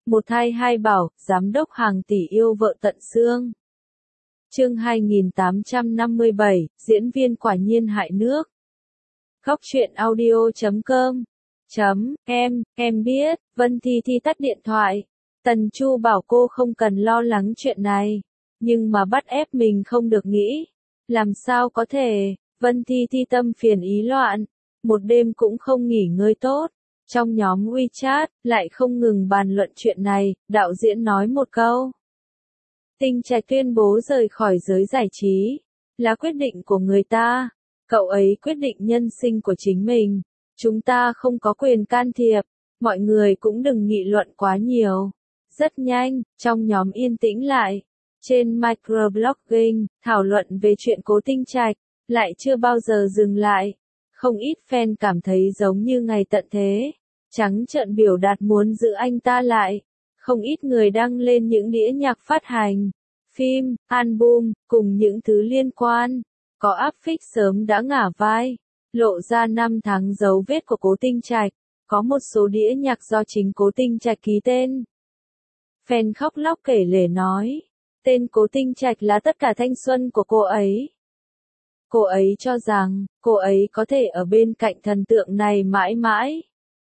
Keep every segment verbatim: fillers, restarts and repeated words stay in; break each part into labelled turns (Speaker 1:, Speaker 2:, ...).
Speaker 1: Một thai hai bảo, giám đốc hàng tỷ yêu vợ tận xương. Chương hai nghìn tám trăm năm mươi bảy, diễn viên quả nhiên hại nước. Góc truyện audio chấm com. Chấm, em, em biết, Vân Thi Thi tắt điện thoại. Tần Chu bảo cô không cần lo lắng chuyện này, nhưng mà bắt ép mình không được nghĩ. Làm sao có thể, Vân Thi Thi tâm phiền ý loạn, một đêm cũng không nghỉ ngơi tốt. Trong nhóm WeChat, lại không ngừng bàn luận chuyện này, đạo diễn nói một câu. Tinh Trạch tuyên bố rời khỏi giới giải trí, là quyết định của người ta. Cậu ấy quyết định nhân sinh của chính mình, chúng ta không có quyền can thiệp, mọi người cũng đừng nghị luận quá nhiều. Rất nhanh, trong nhóm yên tĩnh lại. Trên microblogging, thảo luận về chuyện Cố Tinh Trạch, lại chưa bao giờ dừng lại. Không ít fan cảm thấy giống như ngày tận thế, trắng trợn biểu đạt muốn giữ anh ta lại. Không ít người đăng lên những đĩa nhạc phát hành, phim, album, cùng những thứ liên quan. Có áp phích sớm đã ngả vai, lộ ra năm tháng dấu vết của Cố Tinh Trạch. Có một số đĩa nhạc do chính Cố Tinh Trạch ký tên. Fan khóc lóc kể lể nói, tên Cố Tinh Trạch là tất cả thanh xuân của cô ấy. Cô ấy cho rằng, cô ấy có thể ở bên cạnh thần tượng này mãi mãi.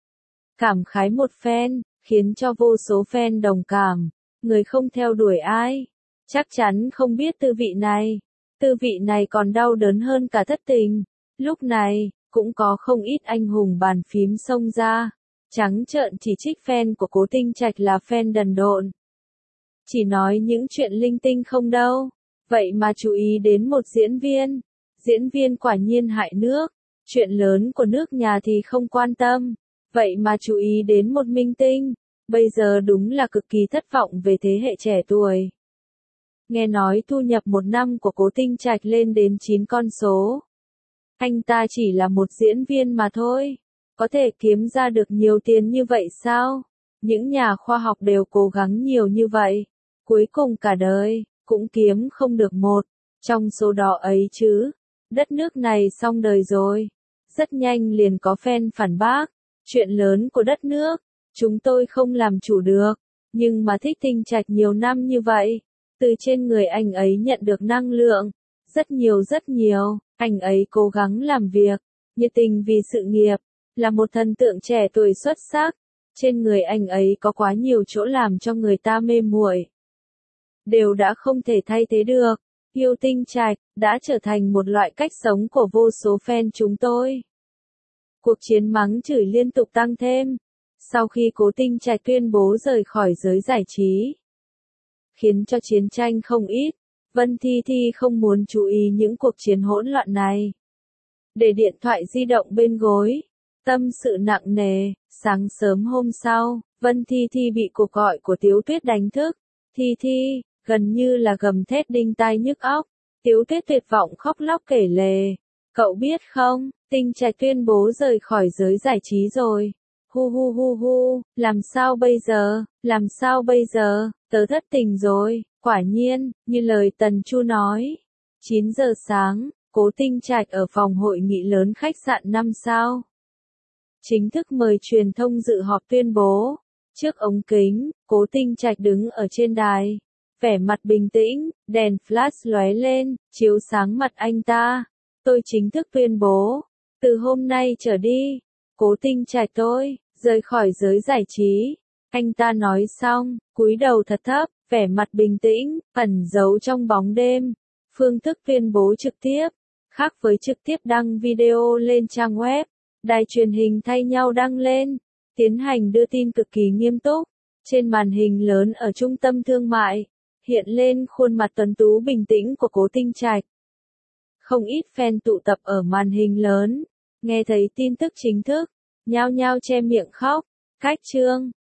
Speaker 1: Cảm khái một fan, khiến cho vô số fan đồng cảm. Người không theo đuổi ai, chắc chắn không biết tư vị này. Tư vị này còn đau đớn hơn cả thất tình. Lúc này, cũng có không ít anh hùng bàn phím xông ra, trắng trợn chỉ trích fan của Cố Tinh Trạch là fan đần độn. Chỉ nói những chuyện linh tinh không đâu, vậy mà chú ý đến một diễn viên. Diễn viên quả nhiên hại nước, chuyện lớn của nước nhà thì không quan tâm, vậy mà chú ý đến một minh tinh, bây giờ đúng là cực kỳ thất vọng về thế hệ trẻ tuổi. Nghe nói thu nhập một năm của Cố Tinh Trạch lên đến chín con số. Anh ta chỉ là một diễn viên mà thôi, có thể kiếm ra được nhiều tiền như vậy sao? Những nhà khoa học đều cố gắng nhiều như vậy, cuối cùng cả đời, cũng kiếm không được một trong số đó ấy chứ. Đất nước này xong đời rồi. Rất nhanh liền có fan phản bác, chuyện lớn của đất nước, chúng tôi không làm chủ được, nhưng mà thích Tinh Trạch nhiều năm như vậy, từ trên người anh ấy nhận được năng lượng, rất nhiều rất nhiều, anh ấy cố gắng làm việc, nhiệt tình vì sự nghiệp, là một thần tượng trẻ tuổi xuất sắc, trên người anh ấy có quá nhiều chỗ làm cho người ta mê muội, đều đã không thể thay thế được. Yêu Tinh Trạch đã trở thành một loại cách sống của vô số fan chúng tôi. Cuộc chiến mắng chửi liên tục tăng thêm, sau khi Cố Tinh Trạch tuyên bố rời khỏi giới giải trí, khiến cho chiến tranh không ít. Vân Thi Thi không muốn chú ý những cuộc chiến hỗn loạn này, để điện thoại di động bên gối, tâm sự nặng nề. Sáng sớm hôm sau, Vân Thi Thi bị cuộc gọi của Tiếu Tuyết đánh thức. Thi Thi, gần như là gầm thét đinh tai nhức óc. Tiếu Tuyết tuyệt vọng khóc lóc kể lể, cậu biết không, Tinh Trạch tuyên bố rời khỏi giới giải trí rồi. Hu hu hu hu, làm sao bây giờ, làm sao bây giờ, tớ thất tình rồi. Quả nhiên, như lời Tần Chu nói, chín giờ sáng, Cố Tinh Trạch ở phòng hội nghị lớn khách sạn năm sao. Chính thức mời truyền thông dự họp tuyên bố. Trước ống kính, Cố Tinh Trạch đứng ở trên đài, vẻ mặt bình tĩnh, đèn flash lóe lên, chiếu sáng mặt anh ta. Tôi chính thức tuyên bố, từ hôm nay trở đi, Cố Tinh Trạch tôi, rời khỏi giới giải trí. Anh ta nói xong, cúi đầu thật thấp, vẻ mặt bình tĩnh, ẩn giấu trong bóng đêm. Phương thức tuyên bố trực tiếp, khác với trực tiếp đăng video lên trang web, đài truyền hình thay nhau đăng lên, tiến hành đưa tin cực kỳ nghiêm túc. Trên màn hình lớn ở trung tâm thương mại, hiện lên khuôn mặt tuấn tú bình tĩnh của Cố Tinh Trạch. Không ít fan tụ tập ở màn hình lớn, nghe thấy tin tức chính thức, nhao nhao che miệng khóc. Cách chương